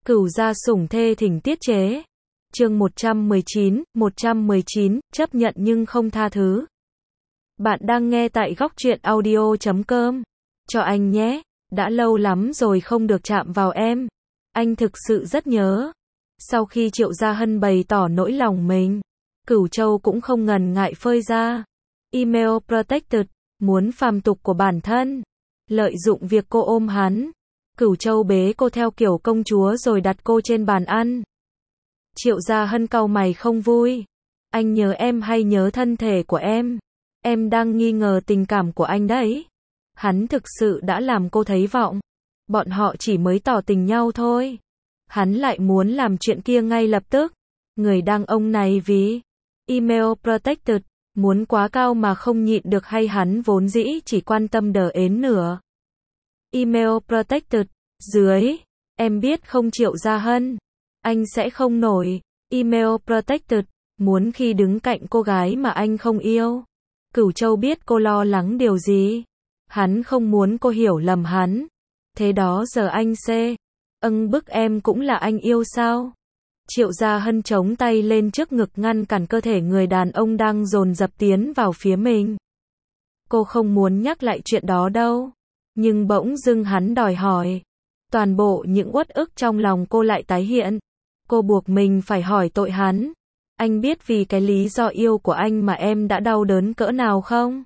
Cửu gia sủng thê thỉnh tiết chế. Chương 119, chấp nhận nhưng không tha thứ. Bạn đang nghe tại góc truyện audio.com. Cho anh nhé, đã lâu lắm rồi không được chạm vào em. Anh thực sự rất nhớ. Sau khi Triệu Gia Hân bày tỏ nỗi lòng mình, Cửu Châu cũng không ngần ngại phơi ra. Email protected, muốn phàm tục của bản thân. Lợi dụng việc cô ôm hắn, Cửu Châu bế cô theo kiểu công chúa rồi đặt cô trên bàn ăn. Triệu Gia Hân cau mày không vui. Anh nhớ em hay nhớ thân thể của em? Em đang nghi ngờ tình cảm của anh đấy. Hắn thực sự đã làm cô thấy vọng. Bọn họ chỉ mới tỏ tình nhau thôi. Hắn lại muốn làm chuyện kia ngay lập tức. Người đàn ông này vì email protected, muốn quá cao mà không nhịn được hay hắn vốn dĩ chỉ quan tâm đờ ến nửa. Email protected, dưới, em biết không Triệu Gia Hân, anh sẽ không nổi. Email protected, muốn khi đứng cạnh cô gái mà anh không yêu. Cửu Châu biết cô lo lắng điều gì. Hắn không muốn cô hiểu lầm hắn. Thế đó giờ anh bức em cũng là anh yêu sao? Triệu Gia Hân chống tay lên trước ngực ngăn cản cơ thể người đàn ông đang dồn dập tiến vào phía mình. Cô không muốn nhắc lại chuyện đó đâu. Nhưng bỗng dưng hắn đòi hỏi. Toàn bộ những uất ức trong lòng cô lại tái hiện. Cô buộc mình phải hỏi tội hắn. Anh biết vì cái lý do yêu của anh mà em đã đau đớn cỡ nào không?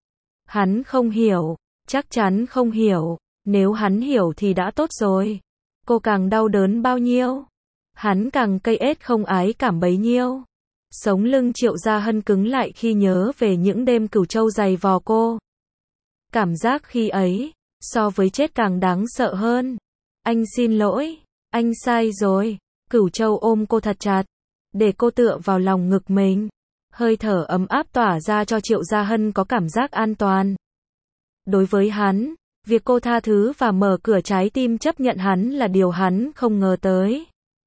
Hắn không hiểu, chắc chắn không hiểu. Nếu hắn hiểu thì đã tốt rồi. Cô càng đau đớn bao nhiêu, hắn càng cây ết không ái cảm bấy nhiêu. Sống lưng Triệu Gia Hân cứng lại khi nhớ về những đêm Cửu Châu giày vò cô. Cảm giác khi ấy, so với chết càng đáng sợ hơn. Anh xin lỗi, anh sai rồi. Cửu Châu ôm cô thật chặt, để cô tựa vào lòng ngực mình. Hơi thở ấm áp tỏa ra cho Triệu Gia Hân có cảm giác an toàn. Đối với hắn, việc cô tha thứ và mở cửa trái tim chấp nhận hắn là điều hắn không ngờ tới.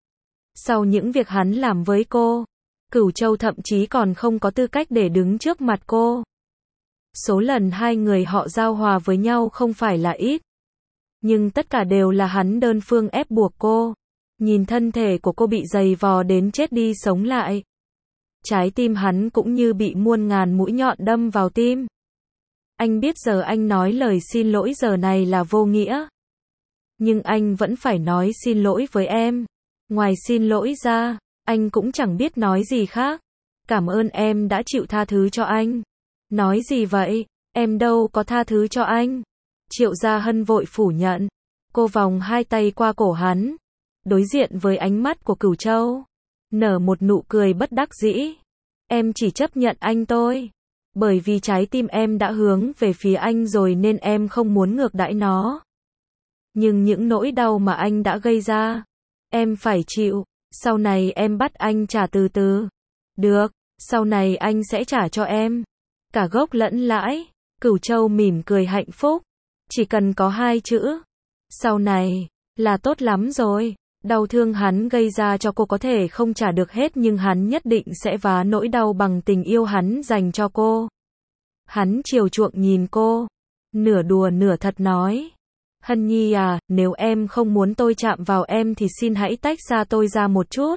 Sau những việc hắn làm với cô, Cửu Châu thậm chí còn không có tư cách để đứng trước mặt cô. Số lần hai người họ giao hòa với nhau không phải là ít. Nhưng tất cả đều là hắn đơn phương ép buộc cô. Nhìn thân thể của cô bị giày vò đến chết đi sống lại. Trái tim hắn cũng như bị muôn ngàn mũi nhọn đâm vào tim. Anh biết giờ anh nói lời xin lỗi giờ này là vô nghĩa. Nhưng anh vẫn phải nói xin lỗi với em. Ngoài xin lỗi ra, anh cũng chẳng biết nói gì khác. Cảm ơn em đã chịu tha thứ cho anh. Nói gì vậy? Em đâu có tha thứ cho anh. Triệu Gia Hân vội phủ nhận. Cô vòng hai tay qua cổ hắn. Đối diện với ánh mắt của Cửu Châu. Nở một nụ cười bất đắc dĩ. Em chỉ chấp nhận anh thôi. Bởi vì trái tim em đã hướng về phía anh rồi nên em không muốn ngược đãi nó. Nhưng những nỗi đau mà anh đã gây ra, em phải chịu. Sau này em bắt anh trả từ từ. Được, sau này anh sẽ trả cho em. Cả gốc lẫn lãi. Cửu Châu mỉm cười hạnh phúc. Chỉ cần có hai chữ. Sau này, là tốt lắm rồi. Đau thương hắn gây ra cho cô có thể không trả được hết nhưng hắn nhất định sẽ vá nỗi đau bằng tình yêu hắn dành cho cô. Hắn chiều chuộng nhìn cô. Nửa đùa nửa thật nói. Hân Nhi à, nếu em không muốn tôi chạm vào em thì xin hãy tách xa tôi ra một chút.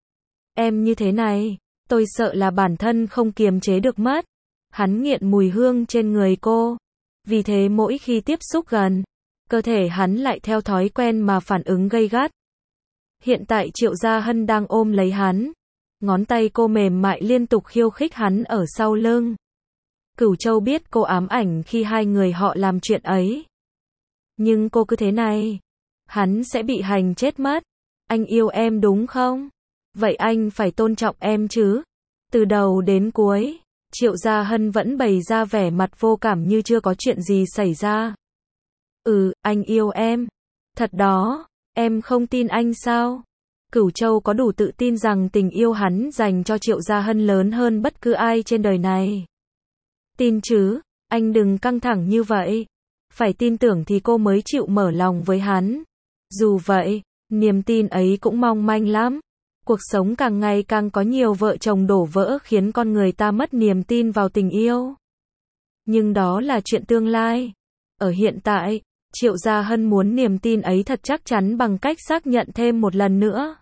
Em như thế này, tôi sợ là bản thân không kiềm chế được mất. Hắn nghiện mùi hương trên người cô. Vì thế mỗi khi tiếp xúc gần, cơ thể hắn lại theo thói quen mà phản ứng gay gắt. Hiện tại Triệu Gia Hân đang ôm lấy hắn. Ngón tay cô mềm mại liên tục khiêu khích hắn ở sau lưng. Cửu Châu biết cô ám ảnh khi hai người họ làm chuyện ấy. Nhưng cô cứ thế này, hắn sẽ bị hành chết mất. Anh yêu em đúng không? Vậy anh phải tôn trọng em chứ. Từ đầu đến cuối, Triệu Gia Hân vẫn bày ra vẻ mặt vô cảm như chưa có chuyện gì xảy ra. Anh yêu em. Thật đó. Em không tin anh sao? Cửu Châu có đủ tự tin rằng tình yêu hắn dành cho Triệu Gia Hân lớn hơn bất cứ ai trên đời này. Tin chứ, anh đừng căng thẳng như vậy. Phải tin tưởng thì cô mới chịu mở lòng với hắn. Dù vậy, niềm tin ấy cũng mong manh lắm. Cuộc sống càng ngày càng có nhiều vợ chồng đổ vỡ khiến con người ta mất niềm tin vào tình yêu. Nhưng đó là chuyện tương lai. Ở hiện tại, Triệu Gia Hân muốn niềm tin ấy thật chắc chắn bằng cách xác nhận thêm một lần nữa.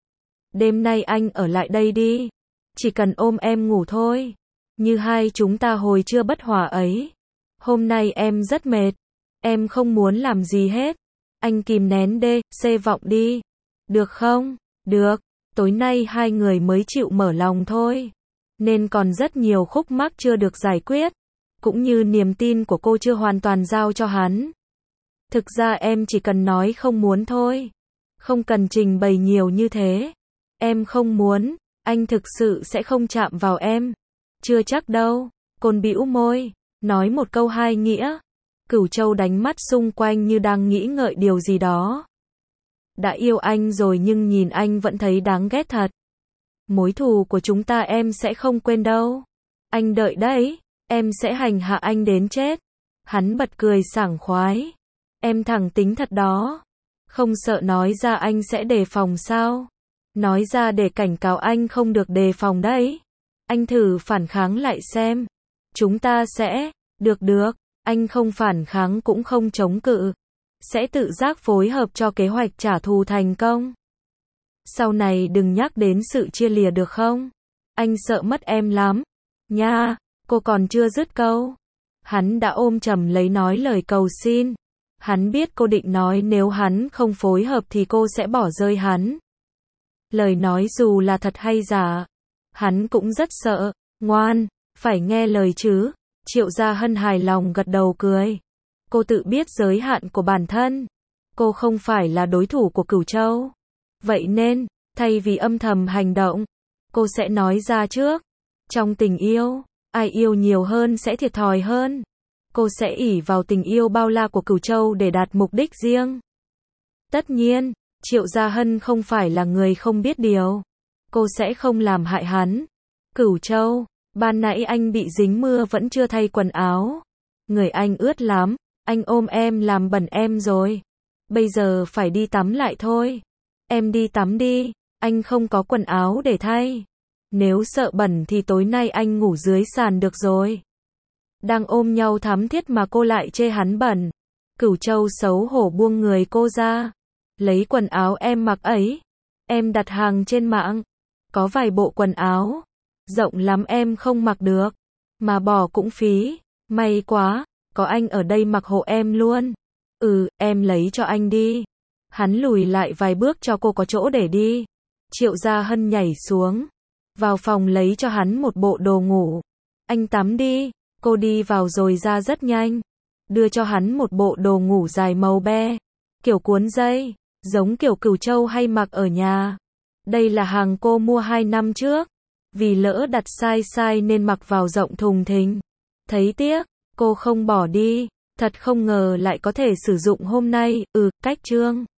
Đêm nay anh ở lại đây đi. Chỉ cần ôm em ngủ thôi. Như hai chúng ta hồi trưa bất hòa ấy. Hôm nay em rất mệt. Em không muốn làm gì hết. Anh kìm nén vọng đi. Được không? Được. Tối nay hai người mới chịu mở lòng thôi. Nên còn rất nhiều khúc mắc chưa được giải quyết. Cũng như niềm tin của cô chưa hoàn toàn giao cho hắn. Thực ra em chỉ cần nói không muốn thôi. Không cần trình bày nhiều như thế. Em không muốn, anh thực sự sẽ không chạm vào em. Chưa chắc đâu. Côn bĩu môi, nói một câu hai nghĩa. Cửu Châu đánh mắt xung quanh như đang nghĩ ngợi điều gì đó. Đã yêu anh rồi nhưng nhìn anh vẫn thấy đáng ghét thật. Mối thù của chúng ta em sẽ không quên đâu. Anh đợi đấy, em sẽ hành hạ anh đến chết. Hắn bật cười sảng khoái. Em thẳng tính thật đó. Không sợ nói ra anh sẽ đề phòng sao? Nói ra để cảnh cáo anh không được đề phòng đấy. Anh thử phản kháng lại xem. Chúng ta sẽ, được, anh không phản kháng cũng không chống cự. Sẽ tự giác phối hợp cho kế hoạch trả thù thành công. Sau này đừng nhắc đến sự chia lìa được không? Anh sợ mất em lắm. Nha, cô còn chưa dứt câu. Hắn đã ôm chầm lấy nói lời cầu xin. Hắn biết cô định nói nếu hắn không phối hợp thì cô sẽ bỏ rơi hắn. Lời nói dù là thật hay giả, hắn cũng rất sợ. Ngoan, phải nghe lời chứ. Triệu Gia Hân hài lòng gật đầu cười. Cô tự biết giới hạn của bản thân. Cô không phải là đối thủ của Cửu Châu. Vậy nên, thay vì âm thầm hành động, cô sẽ nói ra trước. Trong tình yêu, ai yêu nhiều hơn sẽ thiệt thòi hơn. Cô sẽ ỷ vào tình yêu bao la của Cửu Châu để đạt mục đích riêng. Tất nhiên, Triệu Gia Hân không phải là người không biết điều. Cô sẽ không làm hại hắn. Cửu Châu, ban nãy anh bị dính mưa vẫn chưa thay quần áo. Người anh ướt lắm, anh ôm em làm bẩn em rồi. Bây giờ phải đi tắm lại thôi. Em đi tắm đi, anh không có quần áo để thay. Nếu sợ bẩn thì tối nay anh ngủ dưới sàn được rồi. Đang ôm nhau thắm thiết mà cô lại chê hắn bẩn. Cửu Châu xấu hổ buông người cô ra. Lấy quần áo em mặc ấy. Em đặt hàng trên mạng. Có vài bộ quần áo. Rộng lắm em không mặc được. Mà bỏ cũng phí. May quá, có anh ở đây mặc hộ em luôn. Em lấy cho anh đi. Hắn lùi lại vài bước cho cô có chỗ để đi. Triệu Gia Hân nhảy xuống. Vào phòng lấy cho hắn một bộ đồ ngủ. Anh tắm đi. Cô đi vào rồi ra rất nhanh. Đưa cho hắn một bộ đồ ngủ dài màu be. Kiểu cuốn dây. Giống kiểu Cửu Châu hay mặc ở nhà. Đây là hàng cô mua 2 năm trước. Vì lỡ đặt sai nên mặc vào rộng thùng thình. Thấy tiếc, cô không bỏ đi. Thật không ngờ lại có thể sử dụng hôm nay. Cách chương